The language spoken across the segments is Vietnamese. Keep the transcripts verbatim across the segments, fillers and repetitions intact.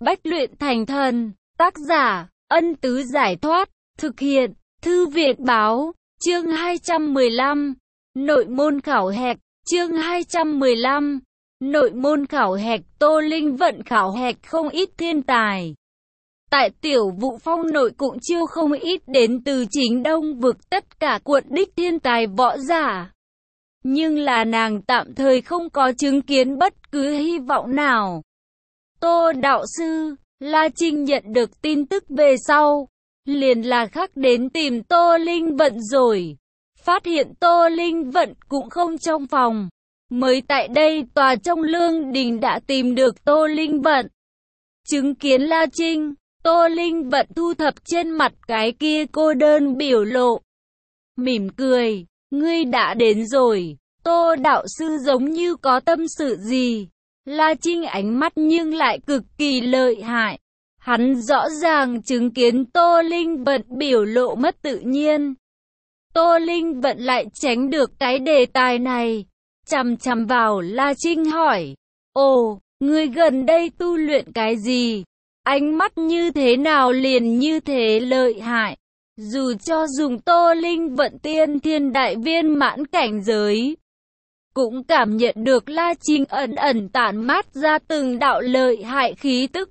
Bách luyện thành thần. Tác giả, Ân Tứ Giải Thoát. Thực hiện, Thư viện Báo. Chương hai trăm mười lăm. Nội môn khảo hạch. Chương hai trăm mười lăm. Nội môn khảo hạch. Tô Linh Vận khảo hạch không ít thiên tài. Tại Tiểu Vũ Phong nội cũng chiêu không ít đến từ chính Đông vực tất cả quận đích thiên tài võ giả. Nhưng là nàng tạm thời không có chứng kiến bất cứ hy vọng nào. Tô đạo sư, La Trinh nhận được tin tức về sau, liền là khắc đến tìm Tô Linh Vận rồi. Phát hiện Tô Linh Vận cũng không trong phòng. Mới tại đây tòa trong lương đình đã tìm được Tô Linh Vận. Chứng kiến La Trinh, Tô Linh Vận thu thập trên mặt cái kia cô đơn biểu lộ. Mỉm cười, ngươi đã đến rồi. Tô đạo sư giống như có tâm sự gì. La Trinh ánh mắt nhưng lại cực kỳ lợi hại. Hắn rõ ràng chứng kiến Tô Linh Vận biểu lộ mất tự nhiên. Tô Linh Vận lại tránh được cái đề tài này. Chằm chằm vào La Trinh hỏi. Ồ, ngươi gần đây tu luyện cái gì? Ánh mắt như thế nào liền như thế lợi hại? Dù cho dùng Tô Linh Vận tiên thiên đại viên mãn cảnh giới, cũng cảm nhận được La Trinh ẩn ẩn tản mát ra từng đạo lợi hại khí tức.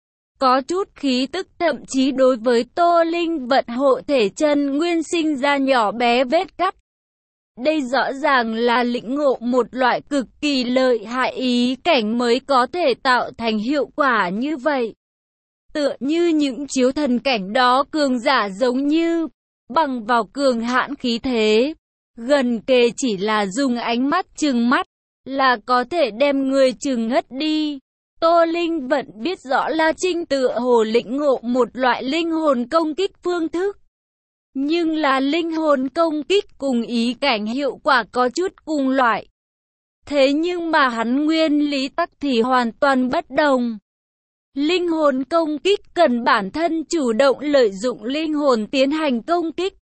Có chút khí tức thậm chí đối với Tô Linh Vận hộ thể chân nguyên sinh ra nhỏ bé vết cắt. Đây rõ ràng là lĩnh ngộ một loại cực kỳ lợi hại ý cảnh mới có thể tạo thành hiệu quả như vậy. Tựa như những chiếu thần cảnh đó cường giả giống như, bằng vào cường hãn khí thế, gần kề chỉ là dùng ánh mắt trừng mắt, là có thể đem người trừng ngất đi. Tô Linh Vận biết rõ La Trinh tựa hồ lĩnh ngộ một loại linh hồn công kích phương thức. Nhưng là linh hồn công kích cùng ý cảnh hiệu quả có chút cùng loại. Thế nhưng mà hắn nguyên lý tắc thì hoàn toàn bất đồng. Linh hồn công kích cần bản thân chủ động lợi dụng linh hồn tiến hành công kích.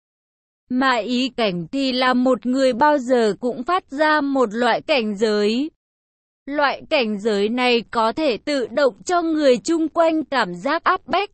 Mà ý cảnh thì là một người bao giờ cũng phát ra một loại cảnh giới. Loại cảnh giới này có thể tự động cho người chung quanh cảm giác áp bách.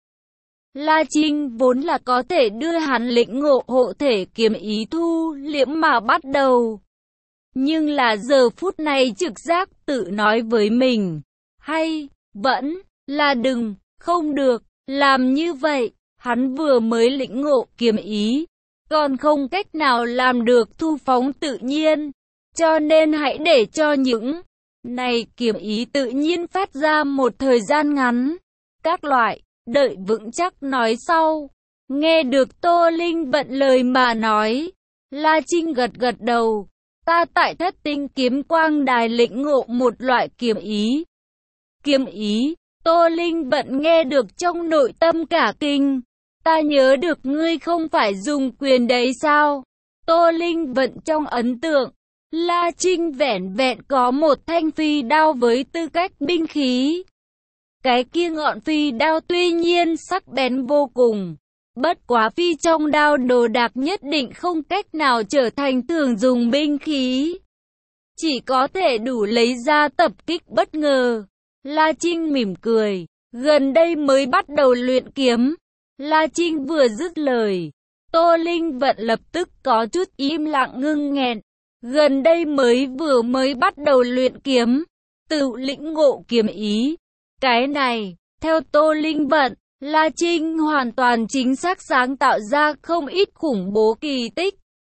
La Trinh vốn là có thể đưa hắn lĩnh ngộ hộ thể kiếm ý thu liễm mà bắt đầu. Nhưng là giờ phút này trực giác tự nói với mình, hay, vẫn, là đừng, không được, làm như vậy, hắn vừa mới lĩnh ngộ kiếm ý, còn không cách nào làm được thu phóng tự nhiên, cho nên hãy để cho những này kiếm ý tự nhiên phát ra một thời gian ngắn, các loại, đợi vững chắc nói sau. Nghe được Tô Linh Vận lời mà nói, La Trinh gật gật đầu, ta tại Thất Tinh Kiếm Quang Đài lĩnh ngộ một loại kiếm ý. Kiếm ý, Tô Linh Vận nghe được trong nội tâm cả kinh, ta nhớ được ngươi không phải dùng quyền đấy sao? Tô Linh Vận trong ấn tượng, La Trinh vẻn vẹn có một thanh phi đao với tư cách binh khí. Cái kia ngọn phi đao tuy nhiên sắc bén vô cùng, bất quá phi trong đao đồ đạc nhất định không cách nào trở thành thường dùng binh khí. Chỉ có thể đủ lấy ra tập kích bất ngờ. La Trinh mỉm cười, gần đây mới bắt đầu luyện kiếm. La Trinh vừa dứt lời, Tô Linh Vận lập tức có chút im lặng ngưng nghẹn. Gần đây mới vừa mới bắt đầu luyện kiếm, tự lĩnh ngộ kiếm ý. Cái này, theo Tô Linh Vận, La Trinh hoàn toàn chính xác sáng tạo ra không ít khủng bố kỳ tích.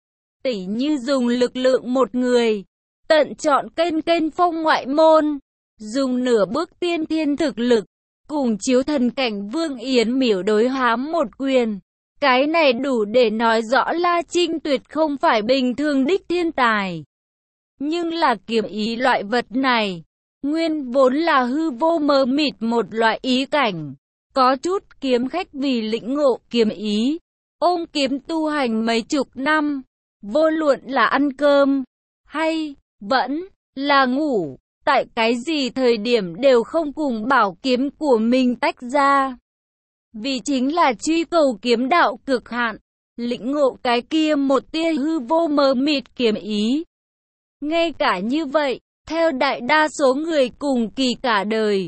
Tỉ như dùng lực lượng một người, tận chọn kênh kênh phong ngoại môn, dùng nửa bước tiên thiên thực lực, cùng chiếu thần cảnh Vương Yến Miểu đối hám một quyền. Cái này đủ để nói rõ La Trinh tuyệt không phải bình thường đích thiên tài. Nhưng là kiếm ý loại vật này, nguyên vốn là hư vô mờ mịt một loại ý cảnh. Có chút kiếm khách vì lĩnh ngộ kiếm ý, ôm kiếm tu hành mấy chục năm, vô luận là ăn cơm, hay, vẫn, là ngủ, tại cái gì thời điểm đều không cùng bảo kiếm của mình tách ra. Vì chính là truy cầu kiếm đạo cực hạn, lĩnh ngộ cái kia một tia hư vô mờ mịt kiếm ý. Ngay cả như vậy, theo đại đa số người cùng kỳ cả đời,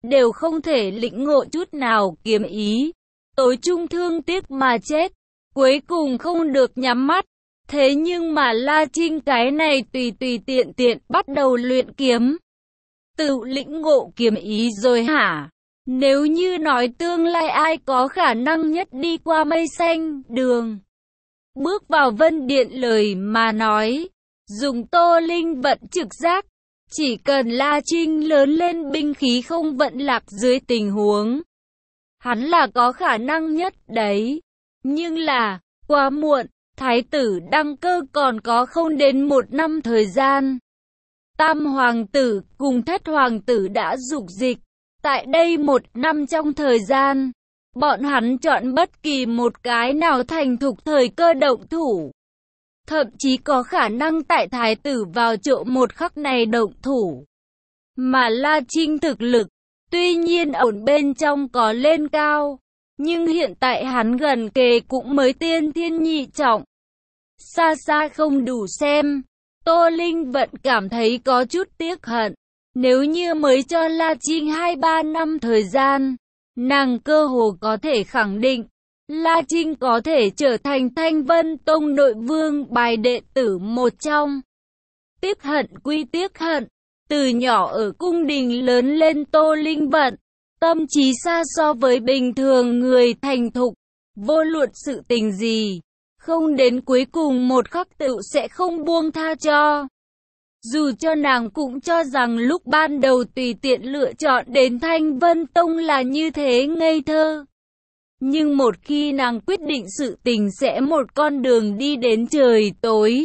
đều không thể lĩnh ngộ chút nào kiếm ý. Tối trung thương tiếc mà chết, cuối cùng không được nhắm mắt. Thế nhưng mà La Trinh cái này tùy tùy tiện tiện bắt đầu luyện kiếm. Tự lĩnh ngộ kiếm ý rồi hả? Nếu như nói tương lai ai có khả năng nhất đi qua mây xanh đường, bước vào Vân Điện lời mà nói, dùng Tô Linh vận trực giác, chỉ cần La Trinh lớn lên binh khí không vận lạc dưới tình huống, hắn là có khả năng nhất đấy. Nhưng là, quá muộn, thái tử đăng cơ còn có không đến một năm thời gian. Tam hoàng tử cùng thất hoàng tử đã dục dịch. Tại đây một năm trong thời gian, bọn hắn chọn bất kỳ một cái nào thành thục thời cơ động thủ. Thậm chí có khả năng tại thái tử vào chỗ một khắc này động thủ. Mà La Trinh thực lực, tuy nhiên ổn bên trong có lên cao, nhưng hiện tại hắn gần kề cũng mới tiên thiên nhị trọng. Xa xa không đủ xem, Tô Linh vẫn cảm thấy có chút tiếc hận. Nếu như mới cho La Trinh hai ba năm thời gian, nàng cơ hồ có thể khẳng định, La Trinh có thể trở thành Thanh Vân Tông nội vương bài đệ tử một trong. Tiếc hận quy tiếc hận, từ nhỏ ở cung đình lớn lên Tô Linh vận, tâm trí xa so với bình thường người thành thục, vô luận sự tình gì, không đến cuối cùng một khắc tựu sẽ không buông tha cho. Dù cho nàng cũng cho rằng lúc ban đầu tùy tiện lựa chọn đến Thanh Vân Tông là như thế ngây thơ. Nhưng một khi nàng quyết định sự tình sẽ một con đường đi đến trời tối,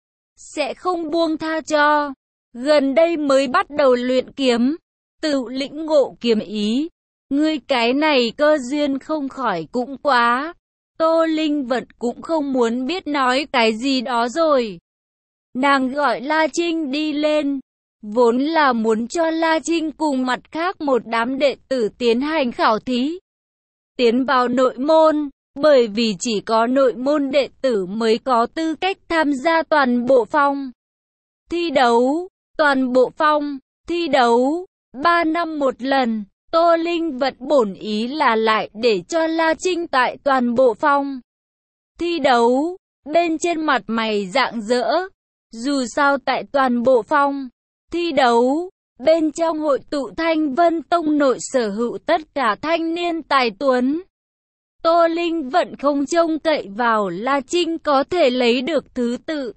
sẽ không buông tha cho. Gần đây mới bắt đầu luyện kiếm, tự lĩnh ngộ kiếm ý. Ngươi cái này cơ duyên không khỏi cũng quá. Tô Linh Vật cũng không muốn biết nói cái gì đó rồi. Nàng gọi La Trinh đi lên, vốn là muốn cho La Trinh cùng mặt khác một đám đệ tử tiến hành khảo thí, tiến vào nội môn, bởi vì chỉ có nội môn đệ tử mới có tư cách tham gia toàn bộ phong thi đấu, toàn bộ phong thi đấu, ba năm một lần. Tô Linh Vật bổn ý là lại để cho La Trinh tại toàn bộ phong thi đấu, bên trên mặt mày rạng rỡ. Dù sao tại toàn bộ phong thi đấu, bên trong hội tụ Thanh Vân Tông nội sở hữu tất cả thanh niên tài tuấn. Tô Linh vẫn không trông cậy vào La Trinh có thể lấy được thứ tự.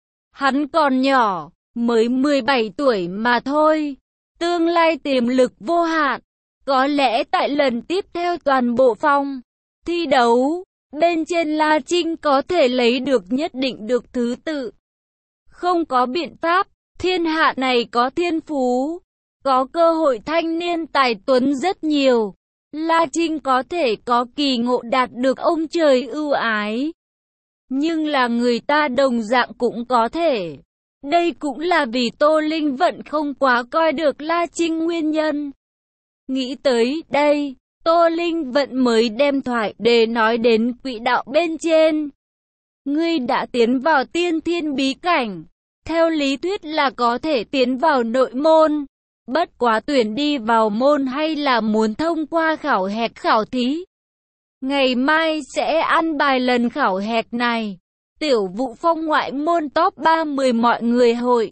Hắn còn nhỏ, mới mười bảy tuổi mà thôi, tương lai tiềm lực vô hạn. Có lẽ tại lần tiếp theo toàn bộ phong thi đấu, bên trên La Trinh có thể lấy được nhất định được thứ tự. Không có biện pháp, thiên hạ này có thiên phú, có cơ hội thanh niên tài tuấn rất nhiều. La Trinh có thể có kỳ ngộ đạt được ông trời ưu ái. Nhưng là người ta đồng dạng cũng có thể. Đây cũng là vì Tô Linh Vận không quá coi được La Trinh nguyên nhân. Nghĩ tới đây, Tô Linh Vận mới đem thoại để nói đến quỹ đạo bên trên. Ngươi đã tiến vào tiên thiên bí cảnh, theo lý thuyết là có thể tiến vào nội môn. Bất quá tuyển đi vào môn hay là muốn thông qua khảo hạch khảo thí. Ngày mai sẽ ăn bài lần khảo hạch này. Tiểu vụ phong ngoại môn top ba mươi mọi người hội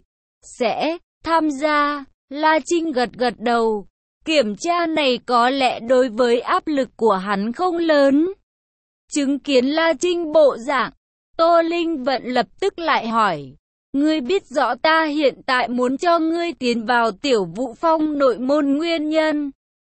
sẽ tham gia. La Trinh gật gật đầu. Kiểm tra này có lẽ đối với áp lực của hắn không lớn. Chứng kiến La Trinh bộ dạng, Tô Linh Vận lập tức lại hỏi. Ngươi biết rõ ta hiện tại muốn cho ngươi tiến vào tiểu vụ phong nội môn nguyên nhân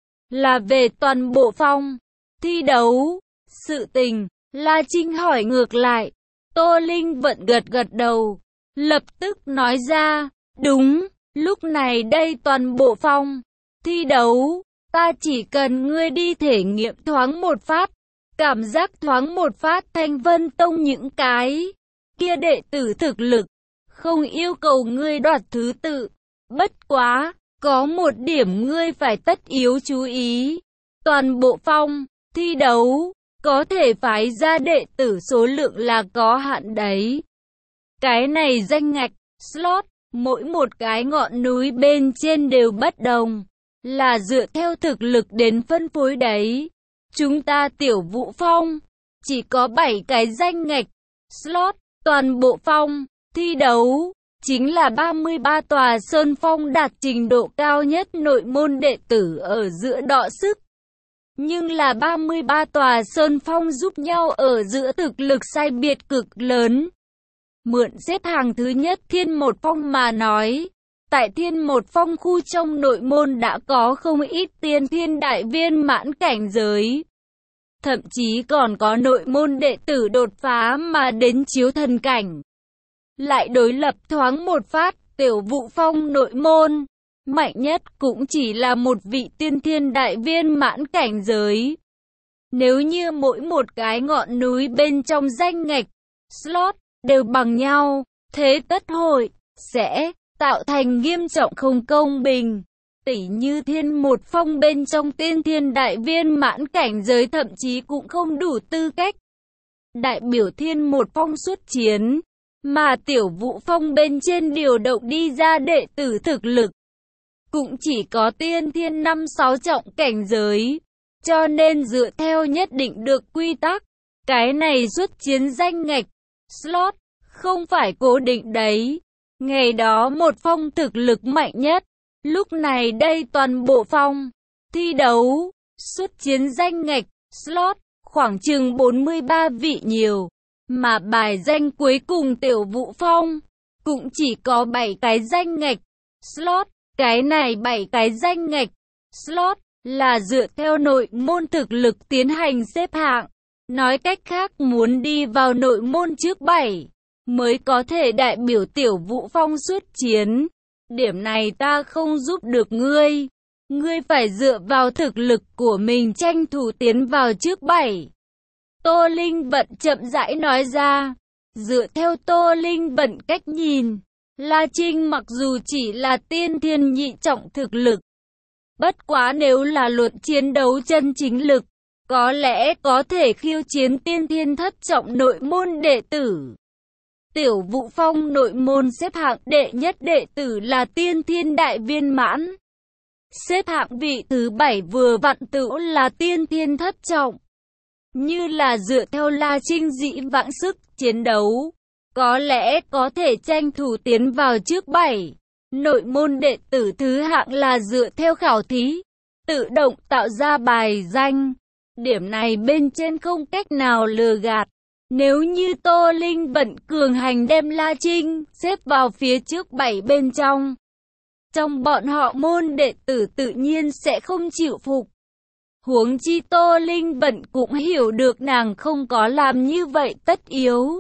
là về toàn bộ phong thi đấu, sự tình. La Trinh hỏi ngược lại. Tô Linh Vận gật gật đầu, lập tức nói ra, đúng, lúc này đây toàn bộ phong thi đấu, ta chỉ cần ngươi đi thể nghiệm thoáng một phát, cảm giác thoáng một phát Thanh Vân Tông những cái kia đệ tử thực lực, không yêu cầu ngươi đoạt thứ tự. Bất quá, có một điểm ngươi phải tất yếu chú ý, toàn bộ phong thi đấu, có thể phái ra đệ tử số lượng là có hạn đấy. Cái này danh ngạch, slot, mỗi một cái ngọn núi bên trên đều bất đồng. là dựa theo thực lực đến phân phối đấy. Chúng ta Tiểu Vũ Phong chỉ có bảy cái danh ngạch slot, toàn bộ phong thi đấu chính là ba mươi ba tòa sơn phong đạt trình độ cao nhất nội môn đệ tử ở giữa đọ sức. Nhưng là ba mươi ba tòa sơn phong giúp nhau ở giữa thực lực sai biệt cực lớn. Mượn xếp hàng thứ nhất Thiên Một Phong mà nói, tại Thiên Một Phong khu trong nội môn đã có không ít tiên thiên đại viên mãn cảnh giới. Thậm chí còn có nội môn đệ tử đột phá mà đến chiếu thần cảnh. Lại đối lập thoáng một phát, Tiểu Vũ Phong nội môn mạnh nhất cũng chỉ là một vị tiên thiên đại viên mãn cảnh giới. Nếu như mỗi một cái ngọn núi bên trong danh ngạch slot đều bằng nhau, thế tất hội sẽ tạo thành nghiêm trọng không công bình. Tỉ như Thiên Một Phong bên trong tiên thiên đại viên mãn cảnh giới thậm chí cũng không đủ tư cách đại biểu Thiên Một Phong xuất chiến, mà Tiểu Vũ Phong bên trên điều động đi ra đệ tử thực lực cũng chỉ có tiên thiên năm sáu trọng cảnh giới. Cho nên dựa theo nhất định được quy tắc, cái này xuất chiến danh ngạch slot không phải cố định đấy. Ngày đó một phong thực lực mạnh nhất, lúc này đây toàn bộ phong thi đấu xuất chiến danh ngạch slot khoảng chừng bốn mươi ba vị nhiều, mà bài danh cuối cùng Tiểu Vũ Phong cũng chỉ có bảy cái danh ngạch slot. Cái này bảy cái danh ngạch slot là dựa theo nội môn thực lực tiến hành xếp hạng. Nói cách khác, muốn đi vào nội môn trước bảy mới có thể đại biểu Tiểu Vũ Phong xuất chiến. Điểm này ta không giúp được ngươi. Ngươi phải dựa vào thực lực của mình tranh thủ tiến vào trước bảy. Tô Linh Vận chậm rãi nói ra. Dựa theo Tô Linh Vận cách nhìn, La Trinh mặc dù chỉ là tiên thiên nhị trọng thực lực, bất quá nếu là luận chiến đấu chân chính lực, có lẽ có thể khiêu chiến tiên thiên thất trọng nội môn đệ tử. Tiểu Vũ Phong nội môn xếp hạng đệ nhất đệ tử là tiên thiên đại viên mãn. Xếp hạng vị thứ bảy vừa vặn tựu là tiên thiên thất trọng. Như là dựa theo La Trinh dĩ vãng sức chiến đấu, có lẽ có thể tranh thủ tiến vào trước bảy. Nội môn đệ tử thứ hạng là dựa theo khảo thí, tự động tạo ra bài danh. Điểm này bên trên không cách nào lừa gạt. Nếu như Tô Linh Vận cường hành đem La Trinh xếp vào phía trước bảy bên trong, trong bọn họ môn đệ tử tự nhiên sẽ không chịu phục. Huống chi Tô Linh Vận cũng hiểu được nàng không có làm như vậy tất yếu.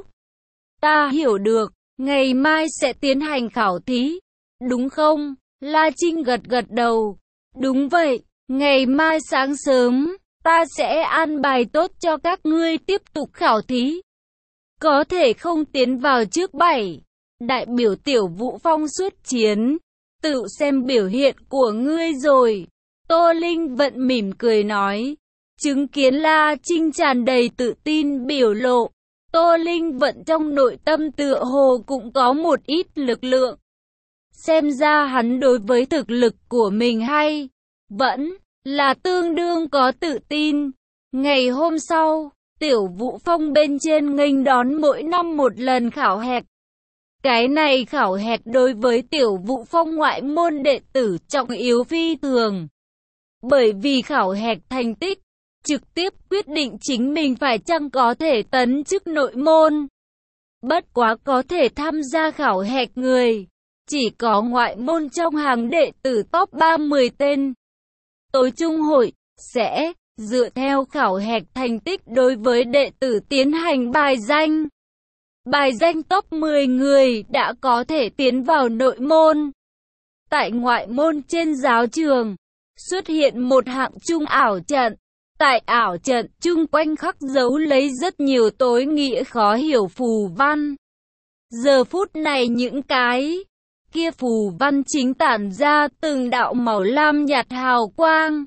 Ta hiểu được, ngày mai sẽ tiến hành khảo thí, đúng không? La Trinh gật gật đầu. Đúng vậy, ngày mai sáng sớm, ta sẽ an bài tốt cho các ngươi tiếp tục khảo thí. Có thể không tiến vào trước bảy, đại biểu Tiểu Vũ Phong xuất chiến, tự xem biểu hiện của ngươi rồi. Tô Linh Vận mỉm cười nói, chứng kiến La Trinh tràn đầy tự tin biểu lộ. Tô Linh Vận trong nội tâm tựa hồ cũng có một ít lực lượng. Xem ra hắn đối với thực lực của mình hay vẫn là tương đương có tự tin. Ngày hôm sau, Tiểu Vũ Phong bên trên nghênh đón mỗi năm một lần khảo hạch. Cái này khảo hạch đối với Tiểu Vũ Phong ngoại môn đệ tử trọng yếu phi thường. Bởi vì khảo hạch thành tích trực tiếp quyết định chính mình phải chăng có thể tấn chức nội môn. Bất quá có thể tham gia khảo hạch người chỉ có ngoại môn trong hàng đệ tử top ba mươi tên. Tối trung hội sẽ dựa theo khảo hạch thành tích đối với đệ tử tiến hành bài danh. Bài danh top mười người đã có thể tiến vào nội môn. Tại ngoại môn trên giáo trường xuất hiện một hạng chung ảo trận. Tại ảo trận chung quanh khắc dấu lấy rất nhiều tối nghĩa khó hiểu phù văn. Giờ phút này những cái kia phù văn chính tản ra từng đạo màu lam nhạt hào quang.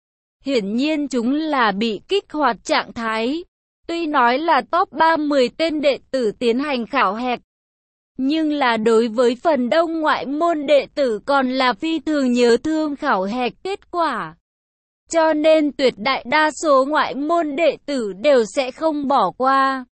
Hiển nhiên chúng là bị kích hoạt trạng thái. Tuy nói là top ba mươi tên đệ tử tiến hành khảo hạch, Nhưng là đối với phần đông ngoại môn đệ tử còn là phi thường nhớ thương khảo hạch kết quả. Cho nên tuyệt đại đa số ngoại môn đệ tử đều sẽ không bỏ qua.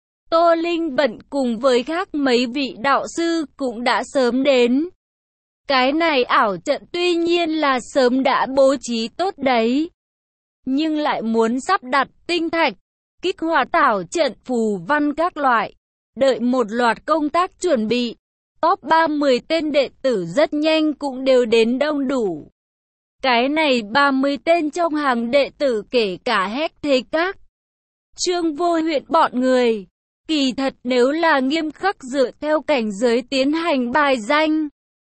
Tô Linh Vận cùng với khác mấy vị đạo sư cũng đã sớm đến. Cái này ảo trận tuy nhiên là sớm đã bố trí tốt đấy, nhưng lại muốn sắp đặt tinh thạch, kích hoạt ảo trận phù văn các loại, đợi một loạt công tác chuẩn bị. Top ba mươi tên đệ tử rất nhanh cũng đều đến đông đủ. Cái này ba mươi tên trong hàng đệ tử kể cả Hách Thế Các, Trương Vô Huyện bọn người. Kỳ thật nếu là nghiêm khắc dựa theo cảnh giới tiến hành bài danh,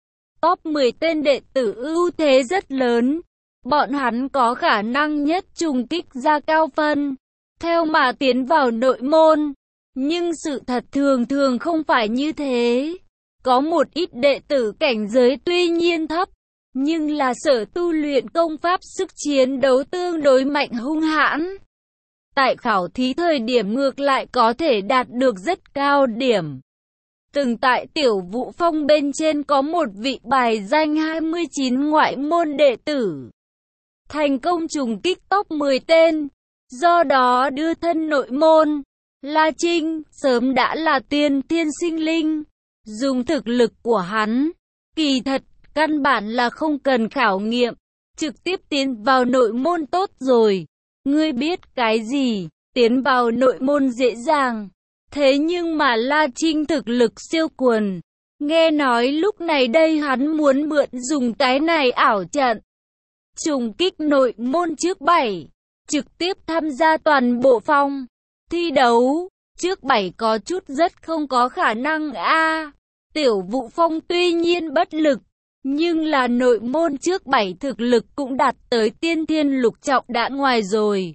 top mười tên đệ tử ưu thế rất lớn. Bọn hắn có khả năng nhất trùng kích ra cao phân, theo mà tiến vào nội môn. Nhưng sự thật thường thường không phải như thế. Có một ít đệ tử cảnh giới tuy nhiên thấp, nhưng là sở tu luyện công pháp sức chiến đấu tương đối mạnh hung hãn. Tại khảo thí thời điểm ngược lại có thể đạt được rất cao điểm. Từng tại Tiểu Vũ Phong bên trên có một vị bài danh hai mươi chín ngoại môn đệ tử, thành công trùng kích top mười tên, do đó đưa thân nội môn. La Trinh sớm đã là tiên thiên sinh linh, dùng thực lực của hắn, kỳ thật căn bản là không cần khảo nghiệm, trực tiếp tiến vào nội môn tốt rồi. Ngươi biết cái gì, tiến vào nội môn dễ dàng. Thế nhưng mà La Trinh thực lực siêu quần. Nghe nói lúc này đây hắn muốn mượn dùng cái này ảo trận, trùng kích nội môn trước bảy, trực tiếp tham gia toàn bộ phong thi đấu. Trước bảy có chút rất không có khả năng a. À, Tiểu Vũ Phong tuy nhiên bất lực, nhưng là nội môn trước bảy thực lực cũng đạt tới tiên thiên lục trọng đã ngoài rồi.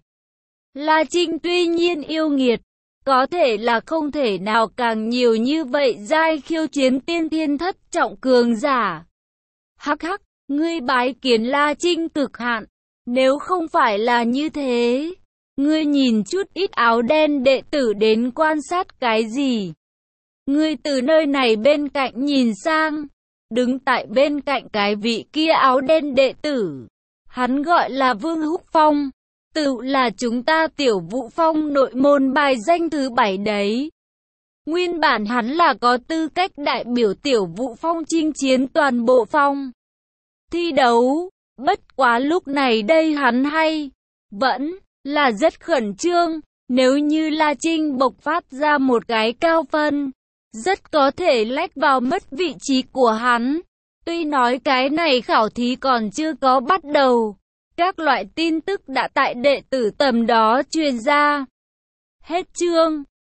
La Trinh tuy nhiên yêu nghiệt, có thể là không thể nào càng nhiều như vậy giai khiêu chiến tiên thiên thất trọng cường giả. Hắc hắc, ngươi bái kiến La Trinh cực hạn. Nếu không phải là như thế, ngươi nhìn chút ít áo đen đệ tử đến quan sát cái gì? Ngươi từ nơi này bên cạnh nhìn sang, đứng tại bên cạnh cái vị kia áo đen đệ tử. Hắn gọi là Vương Húc Phong, tự là chúng ta Tiểu Vũ Phong nội môn bài danh thứ bảy đấy. Nguyên bản hắn là có tư cách đại biểu Tiểu Vũ Phong chinh chiến toàn bộ phong thi đấu, bất quá lúc này đây hắn hay vẫn là rất khẩn trương. Nếu như La Trinh bộc phát ra một cái cao phân, rất có thể lách vào mất vị trí của hắn. Tuy nói cái này khảo thí còn chưa có bắt đầu, các loại tin tức đã tại đệ tử tầm đó truyền ra. Hết chương.